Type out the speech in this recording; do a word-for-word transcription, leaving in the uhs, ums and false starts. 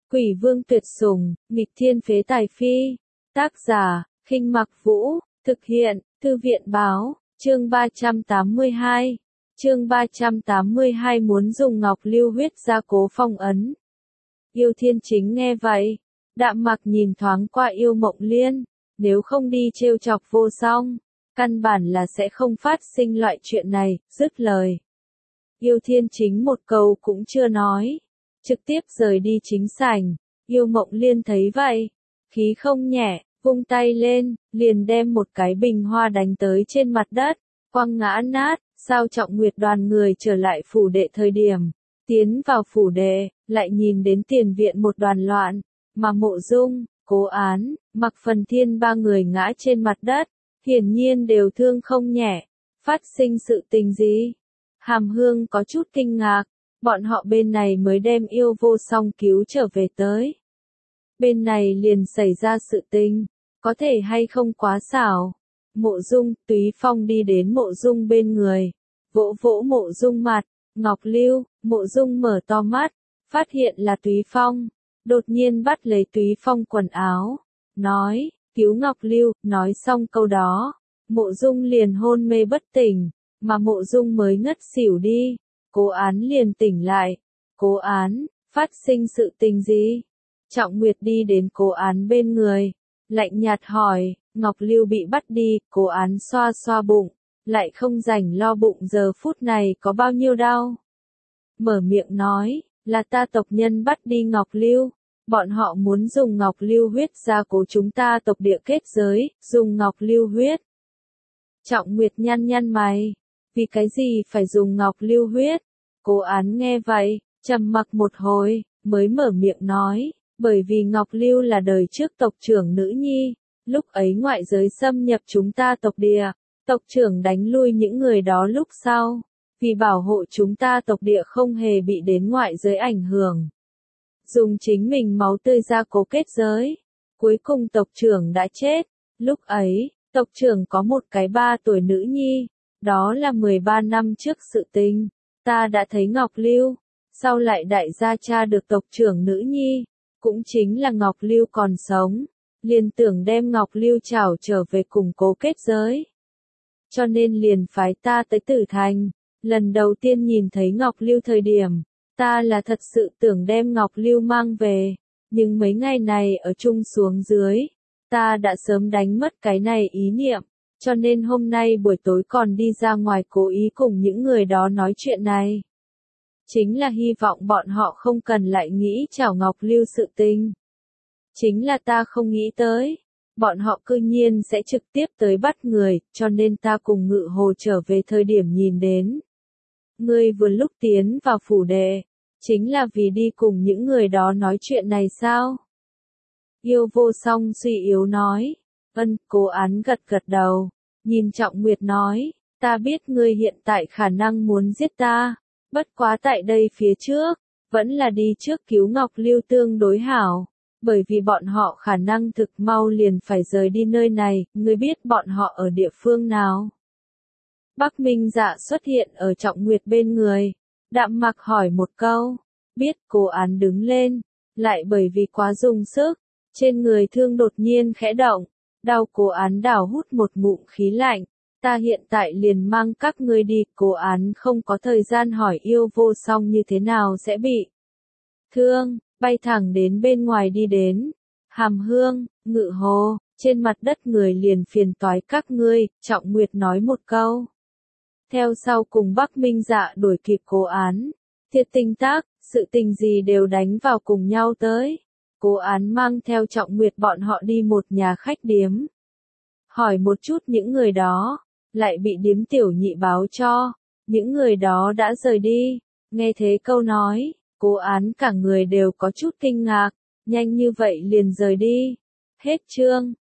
Quỷ vương tuyệt sủng, nghịch thiên phế tài phi. Tác giả, Khinh Mặc Vũ, thực hiện, Thư viện báo, chương ba trăm tám mươi hai. Chương ba trăm tám mươi hai muốn dùng ngọc lưu huyết gia cố phong ấn. Yêu Thiên Chính nghe vậy, đạm mặc nhìn thoáng qua Yêu Mộng Liên, nếu không đi trêu chọc Vô Song, căn bản là sẽ không phát sinh loại chuyện này, dứt lời. Yêu Thiên Chính một câu cũng chưa nói, trực tiếp rời đi chính sảnh. Yêu Mộng Liên thấy vậy, khí không nhẹ, vung tay lên, liền đem một cái bình hoa đánh tới trên mặt đất, quăng ngã nát. Sao Trọng Nguyệt đoàn người trở lại phủ đệ thời điểm, tiến vào phủ đệ, lại nhìn đến tiền viện một đoàn loạn, mà Mộ Dung, Cố Án, Mặc Phần Thiên ba người ngã trên mặt đất, hiển nhiên đều thương không nhẹ. Phát sinh sự tình gì? Hàm Hương có chút kinh ngạc, bọn họ bên này mới đem Yêu Vô Song cứu trở về tới. Bên này liền xảy ra sự tình, có thể hay không quá xảo. Mộ Dung, Túy Phong đi đến Mộ Dung bên người, vỗ vỗ Mộ Dung mặt. Ngọc Lưu, Mộ Dung mở to mắt, phát hiện là Túy Phong, đột nhiên bắt lấy Túy Phong quần áo, nói, cứu Ngọc Lưu. Nói xong câu đó, Mộ Dung liền hôn mê bất tỉnh, mà Mộ Dung mới ngất xỉu đi. Cố Án liền tỉnh lại. Cố Án, phát sinh sự tình gì? Trọng Nguyệt đi đến Cố Án bên người, lạnh nhạt hỏi. Ngọc Lưu bị bắt đi. Cố Án xoa xoa bụng, lại không rảnh lo bụng giờ phút này có bao nhiêu đau. Mở miệng nói, là ta tộc nhân bắt đi Ngọc Lưu, bọn họ muốn dùng Ngọc Lưu huyết gia cố chúng ta tộc địa kết giới, dùng Ngọc Lưu huyết. Trọng Nguyệt nhăn nhăn mày, vì cái gì phải dùng Ngọc Lưu huyết? Cố Án nghe vậy, trầm mặc một hồi, mới mở miệng nói, bởi vì Ngọc Lưu là đời trước tộc trưởng nữ nhi, lúc ấy ngoại giới xâm nhập chúng ta tộc địa, tộc trưởng đánh lui những người đó lúc sau, vì bảo hộ chúng ta tộc địa không hề bị đến ngoại giới ảnh hưởng. Dùng chính mình máu tươi gia cố kết giới, cuối cùng tộc trưởng đã chết, lúc ấy, tộc trưởng có một cái ba tuổi nữ nhi, đó là mười ba năm trước sự tình, ta đã thấy Ngọc Lưu, sau lại đại gia cha được tộc trưởng nữ nhi, cũng chính là Ngọc Lưu còn sống, liền tưởng đem Ngọc Lưu trảo trở về củng cố kết giới. Cho nên liền phái ta tới Tử Thành, lần đầu tiên nhìn thấy Ngọc Lưu thời điểm, ta là thật sự tưởng đem Ngọc Lưu mang về, nhưng mấy ngày này ở chung xuống dưới, ta đã sớm đánh mất cái này ý niệm, cho nên hôm nay buổi tối còn đi ra ngoài cố ý cùng những người đó nói chuyện này. Chính là hy vọng bọn họ không cần lại nghĩ chảo Ngọc Lưu sự tình. Chính là ta không nghĩ tới, bọn họ cư nhiên sẽ trực tiếp tới bắt người, cho nên ta cùng Ngự Hồ trở về thời điểm nhìn đến. Ngươi vừa lúc tiến vào phủ đệ, chính là vì đi cùng những người đó nói chuyện này sao? Yêu Vô Song suy yếu nói. Ân. Cố Án gật gật đầu, nhìn Trọng Nguyệt nói, ta biết ngươi hiện tại khả năng muốn giết ta, bất quá tại đây phía trước, vẫn là đi trước cứu Ngọc Lưu tương đối hảo, bởi vì bọn họ khả năng thực mau liền phải rời đi nơi này. Ngươi biết bọn họ ở địa phương nào? Bắc Minh Dạ xuất hiện ở Trọng Nguyệt bên người, đạm mặc hỏi một câu. Biết. Cố Án đứng lên, lại bởi vì quá dùng sức, trên người thương đột nhiên khẽ động, đau. Cố Án đảo hút một ngụm khí lạnh, ta hiện tại liền mang các ngươi đi. Cố Án không có thời gian hỏi Yêu Vô Song như thế nào sẽ bị thương, bay thẳng đến bên ngoài đi đến. Hàm Hương, Ngự Hồ, trên mặt đất người liền phiền toái các ngươi, Trọng Nguyệt nói một câu. Theo sau cùng Bắc Minh Dạ đuổi kịp Cố Án. Thiệt tình tác, sự tình gì đều đánh vào cùng nhau tới. Cố Án mang theo Trọng Nguyệt bọn họ đi một nhà khách điếm. Hỏi một chút những người đó, lại bị điếm tiểu nhị báo cho, những người đó đã rời đi. Nghe thế câu nói, Cố Án cả người đều có chút kinh ngạc, nhanh như vậy liền rời đi. Hết chương.